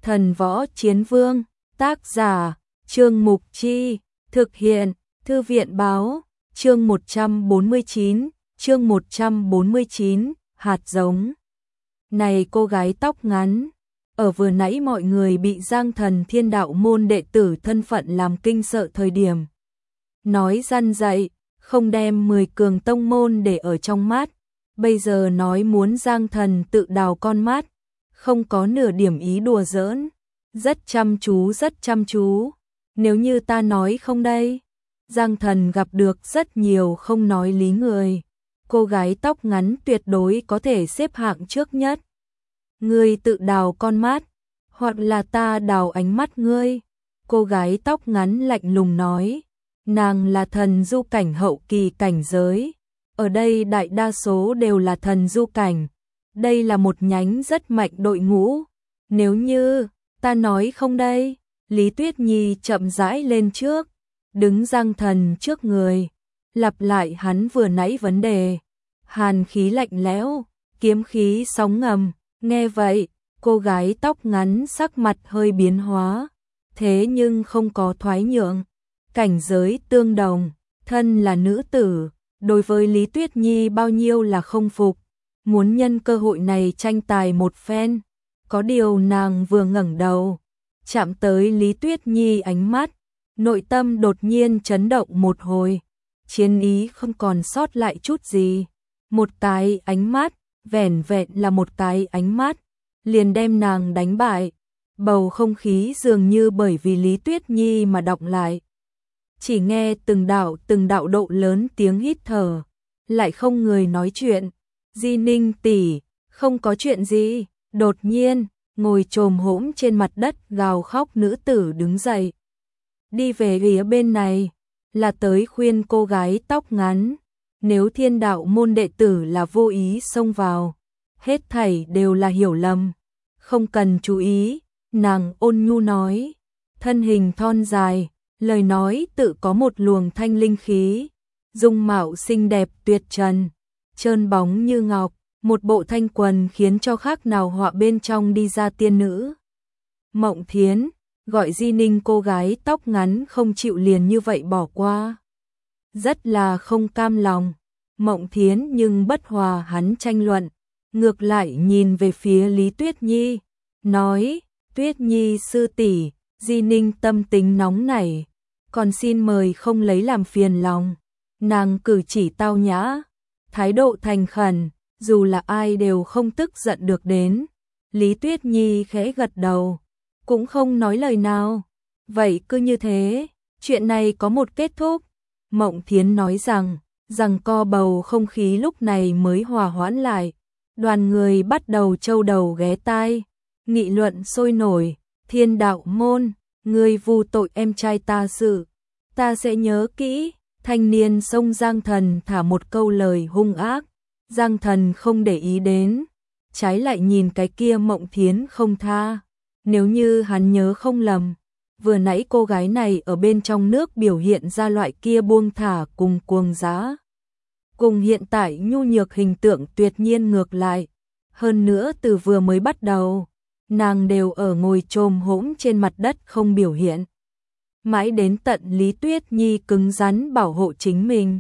Thần Võ Chiến Vương, tác giả, Trương Mục Chi, thực hiện, Thư viện báo, chương 149, hạt giống. Này cô gái tóc ngắn, ở vừa nãy mọi người bị Giang Thần Thiên Đạo môn đệ tử thân phận làm kinh sợ thời điểm. Nói răn dạy, không đem 10 cường tông môn để ở trong mắt, bây giờ nói muốn Giang Thần tự đào con mắt, không có nửa điểm ý đùa giỡn, rất chăm chú, nếu như ta nói không đây. Giang Thần gặp được rất nhiều không nói lý người, cô gái tóc ngắn tuyệt đối có thể xếp hạng trước nhất. Ngươi tự đào con mắt, hoặc là ta đào ánh mắt ngươi. Cô gái tóc ngắn lạnh lùng nói, nàng là thần du cảnh hậu kỳ cảnh giới, ở đây đại đa số đều là thần du cảnh, đây là một nhánh rất mạnh đội ngũ, nếu như ta nói không đây. Lý Tuyết Nhi chậm rãi lên trước, đứng Giang Thần trước người, lặp lại hắn vừa nãy vấn đề. Hàn khí lạnh lẽo, kiếm khí sóng ngầm, nghe vậy, cô gái tóc ngắn sắc mặt hơi biến hóa, thế nhưng không có thoái nhượng, cảnh giới tương đồng, thân là nữ tử, đối với Lý Tuyết Nhi bao nhiêu là không phục, muốn nhân cơ hội này tranh tài một phen. Có điều nàng vừa ngẩng đầu, chạm tới Lý Tuyết Nhi ánh mắt, nội tâm đột nhiên chấn động một hồi, chiến ý không còn sót lại chút gì. Một cái ánh mắt, vẻn vẹn là một cái ánh mắt, liền đem nàng đánh bại. Bầu không khí dường như bởi vì Lý Tuyết Nhi mà đọng lại. Chỉ nghe từng đạo độ lớn tiếng hít thở, lại không người nói chuyện. Di Ninh tỷ, không có chuyện gì. Đột nhiên, ngồi chồm hổm trên mặt đất gào khóc nữ tử đứng dậy. Đi về phía bên này, là tới khuyên cô gái tóc ngắn. Nếu Thiên Đạo môn đệ tử là vô ý xông vào, hết thảy đều là hiểu lầm, không cần chú ý, nàng ôn nhu nói, thân hình thon dài, lời nói tự có một luồng thanh linh khí, dung mạo xinh đẹp tuyệt trần, trơn bóng như ngọc, một bộ thanh quần khiến cho khác nào họa bên trong đi ra tiên nữ. Mộng Thiến, gọi Di Ninh cô gái tóc ngắn không chịu liền như vậy bỏ qua. Rất là không cam lòng, Mộng Thiến nhưng bất hòa hắn tranh luận, ngược lại nhìn về phía Lý Tuyết Nhi, nói, Tuyết Nhi sư tỷ, Di Ninh tâm tính nóng nảy, còn xin mời không lấy làm phiền lòng. Nàng cử chỉ tao nhã, thái độ thành khẩn, dù là ai đều không tức giận được đến. Lý Tuyết Nhi khẽ gật đầu, cũng không nói lời nào. Vậy cứ như thế, chuyện này có một kết thúc. Mộng Thiến nói rằng co bầu không khí lúc này mới hòa hoãn lại. Đoàn người bắt đầu châu đầu ghé tai, nghị luận sôi nổi. Thiên Đạo môn, ngươi vu tội em trai ta sự, ta sẽ nhớ kỹ. Thanh niên xông Giang Thần thả một câu lời hung ác, Giang Thần không để ý đến, trái lại nhìn cái kia Mộng Thiến không tha. Nếu như hắn nhớ không lầm, vừa nãy cô gái này ở bên trong nước biểu hiện ra loại kia buông thả cùng cuồng giá, cùng hiện tại nhu nhược hình tượng tuyệt nhiên ngược lại. Hơn nữa từ vừa mới bắt đầu, nàng đều ở ngồi chồm hổm trên mặt đất không biểu hiện. Mãi đến tận Lý Tuyết Nhi cứng rắn bảo hộ chính mình,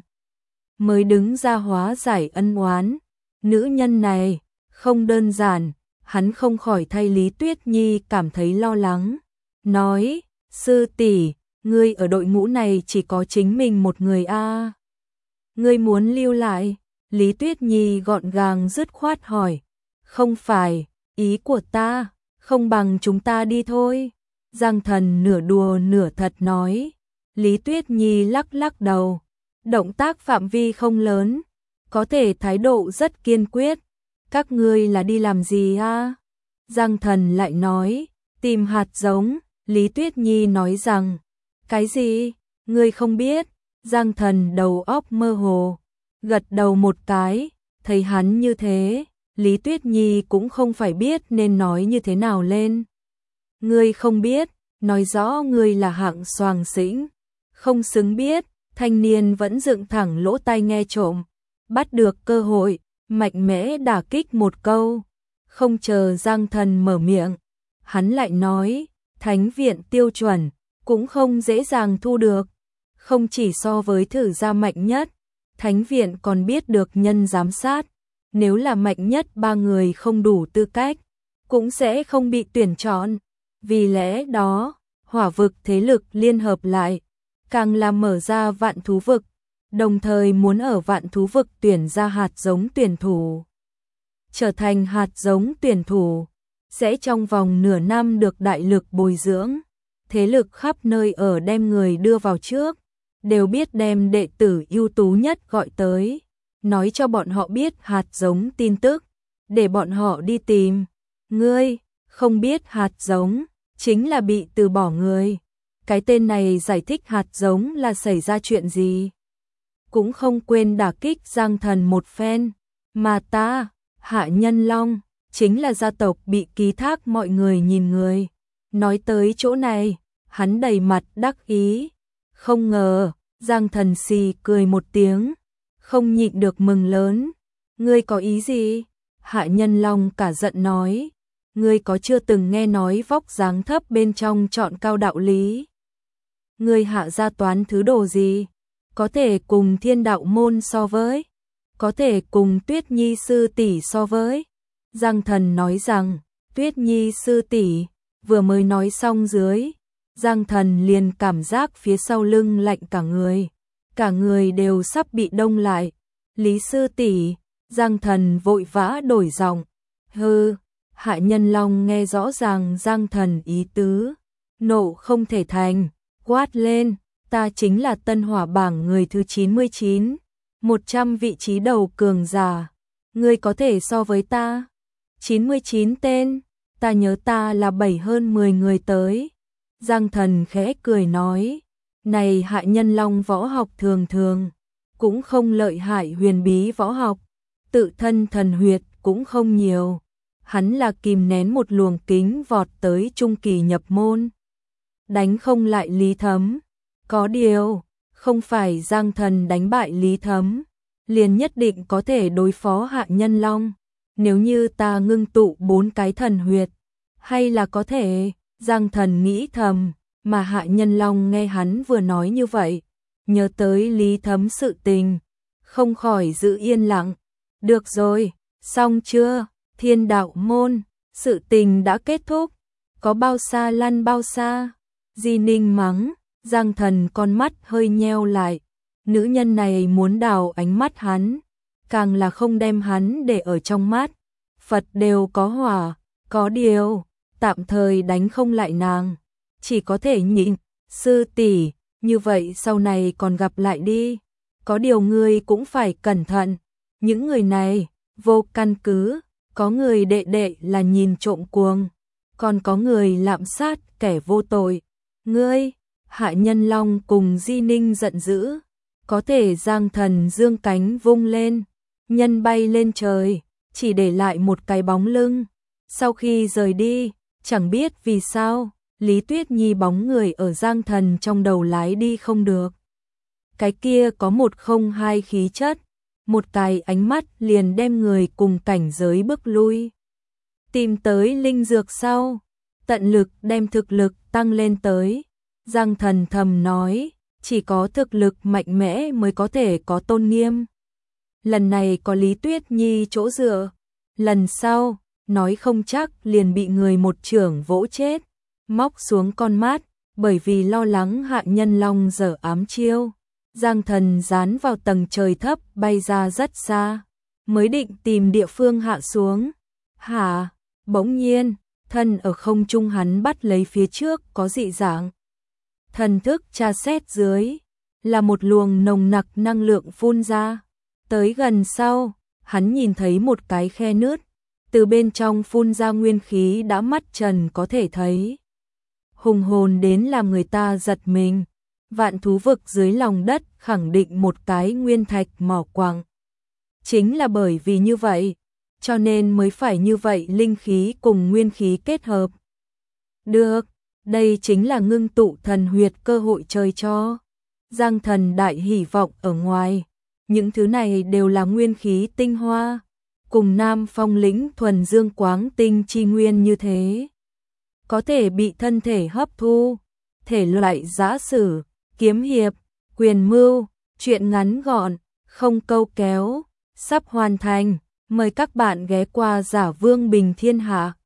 mới đứng ra hóa giải ân oán. Nữ nhân này, không đơn giản, hắn không khỏi thay Lý Tuyết Nhi cảm thấy lo lắng. Nói, sư tỷ, ngươi ở đội ngũ này chỉ có chính mình một người a? Ngươi muốn lưu lại? Lý Tuyết Nhi gọn gàng dứt khoát hỏi. Không phải, ý của ta, không bằng chúng ta đi thôi. Giang Thần nửa đùa nửa thật nói. Lý Tuyết Nhi lắc lắc đầu. Động tác phạm vi không lớn, có thể thái độ rất kiên quyết. Các ngươi là đi làm gì a? Giang Thần lại nói, tìm hạt giống. Lý Tuyết Nhi nói rằng, cái gì? Ngươi không biết? Giang Thần đầu óc mơ hồ, gật đầu một cái, thấy hắn như thế, Lý Tuyết Nhi cũng không phải biết nên nói như thế nào lên. Ngươi không biết, nói rõ ngươi là hạng xoàng xĩnh, không xứng biết. Thanh niên vẫn dựng thẳng lỗ tai nghe trộm, bắt được cơ hội, mạnh mẽ đả kích một câu, không chờ Giang Thần mở miệng, hắn lại nói, thánh viện tiêu chuẩn, cũng không dễ dàng thu được. Không chỉ so với thử gia mạnh nhất, thánh viện còn biết được nhân giám sát. Nếu là mạnh nhất 3 người không đủ tư cách, cũng sẽ không bị tuyển chọn. Vì lẽ đó, hỏa vực thế lực liên hợp lại, càng làm mở ra vạn thú vực, đồng thời muốn ở vạn thú vực tuyển ra hạt giống tuyển thủ. Trở thành hạt giống tuyển thủ, sẽ trong vòng nửa năm được đại lực bồi dưỡng. Thế lực khắp nơi ở đem người đưa vào trước, đều biết đem đệ tử ưu tú nhất gọi tới, nói cho bọn họ biết hạt giống tin tức, để bọn họ đi tìm. Ngươi không biết hạt giống, chính là bị từ bỏ người. Cái tên này giải thích hạt giống là xảy ra chuyện gì. Cũng không quên đả kích Giang Thần một phen, mà ta, Hạ Nhân Long, chính là gia tộc bị ký thác mọi người nhìn người. Nói tới chỗ này, hắn đầy mặt đắc ý. Không ngờ, Giang Thần xì cười một tiếng, không nhịn được mừng lớn. Ngươi có ý gì? Hạ Nhân Long cả giận nói. Ngươi có chưa từng nghe nói vóc dáng thấp bên trong chọn cao đạo lý? Ngươi hạ gia toán thứ đồ gì? Có thể cùng Thiên Đạo môn so với? Có thể cùng Tuyết Nhi sư tỷ so với? Giang Thần nói rằng, Tuyết Nhi sư tỷ, vừa mới nói xong dưới, Giang Thần liền cảm giác phía sau lưng lạnh cả người đều sắp bị đông lại. Lý sư tỷ, Giang Thần vội vã đổi giọng. Hừ. Hạ Nhân Long nghe rõ ràng Giang Thần ý tứ, nộ không thể thành, quát lên, ta chính là Tân Hỏa bảng người thứ 99, 100 vị trí đầu cường giả, ngươi có thể so với ta? 99 tên, ta nhớ ta là 7 hơn 10 người tới. Giang Thần khẽ cười nói, này Hạ Nhân Long võ học thường thường, cũng không lợi hại huyền bí võ học, tự thân thần huyệt cũng không nhiều. Hắn là kìm nén một luồng kính vọt tới trung kỳ nhập môn. Đánh không lại Lý Thấm. Có điều, không phải Giang Thần đánh bại Lý Thấm, liền nhất định có thể đối phó Hạ Nhân Long. Nếu như ta ngưng tụ 4 cái thần huyệt, hay là có thể, Giang Thần nghĩ thầm, mà Hạ Nhân Long nghe hắn vừa nói như vậy, nhớ tới Lý Thấm sự tình, không khỏi giữ yên lặng. Được rồi, xong chưa? Thiên Đạo môn, sự tình đã kết thúc, có bao xa lăn bao xa. Di Ninh mắng, Giang Thần con mắt hơi nheo lại, nữ nhân này muốn đào ánh mắt hắn, càng là không đem hắn để ở trong mắt. Phật đều có hỏa, có điều, tạm thời đánh không lại nàng, chỉ có thể nhịn. Sư tỷ, như vậy sau này còn gặp lại đi, có điều ngươi cũng phải cẩn thận, những người này, vô căn cứ. Có người đệ đệ là nhìn trộm cuồng, còn có người lạm sát kẻ vô tội. Ngươi, Hạ Nhân Long cùng Di Ninh giận dữ, có thể Giang Thần dương cánh vung lên, nhân bay lên trời, chỉ để lại một cái bóng lưng. Sau khi rời đi, chẳng biết vì sao, Lý Tuyết Nhi bóng người ở Giang Thần trong đầu lái đi không được. Cái kia có 102 khí chất. Một cái ánh mắt liền đem người cùng cảnh giới bước lui. Tìm tới linh dược sau, tận lực đem thực lực tăng lên tới. Giang Thần thầm nói, chỉ có thực lực mạnh mẽ mới có thể có tôn nghiêm. Lần này có Lý Tuyết Nhi chỗ dựa, lần sau, nói không chắc liền bị người một chưởng vỗ chết, móc xuống con mắt, bởi vì lo lắng Hạ Nhân Long giở ám chiêu. Giang Thần dán vào tầng trời thấp bay ra rất xa, mới định tìm địa phương hạ xuống. Hả? Bỗng nhiên, thân ở không trung hắn bắt lấy phía trước có dị dạng. Thần thức tra xét dưới, là một luồng nồng nặc năng lượng phun ra. Tới gần sau, hắn nhìn thấy một cái khe nứt, từ bên trong phun ra nguyên khí đã mắt trần có thể thấy. Hùng hồn đến làm người ta giật mình. Vạn thú vực dưới lòng đất khẳng định một cái nguyên thạch mỏ quặng. Chính là bởi vì như vậy, cho nên mới phải như vậy linh khí cùng nguyên khí kết hợp. Được, đây chính là ngưng tụ thần huyệt cơ hội trời cho. Giang Thần đại hy vọng ở ngoài, những thứ này đều là nguyên khí tinh hoa, cùng Nam Phong lĩnh thuần dương quáng tinh chi nguyên như thế. có thể bị thân thể hấp thu. Thể loại giã sử, kiếm hiệp, quyền mưu, truyện ngắn gọn, không câu kéo, sắp hoàn thành. Mời các bạn ghé qua Giả Vương Bình Thiên Hạ.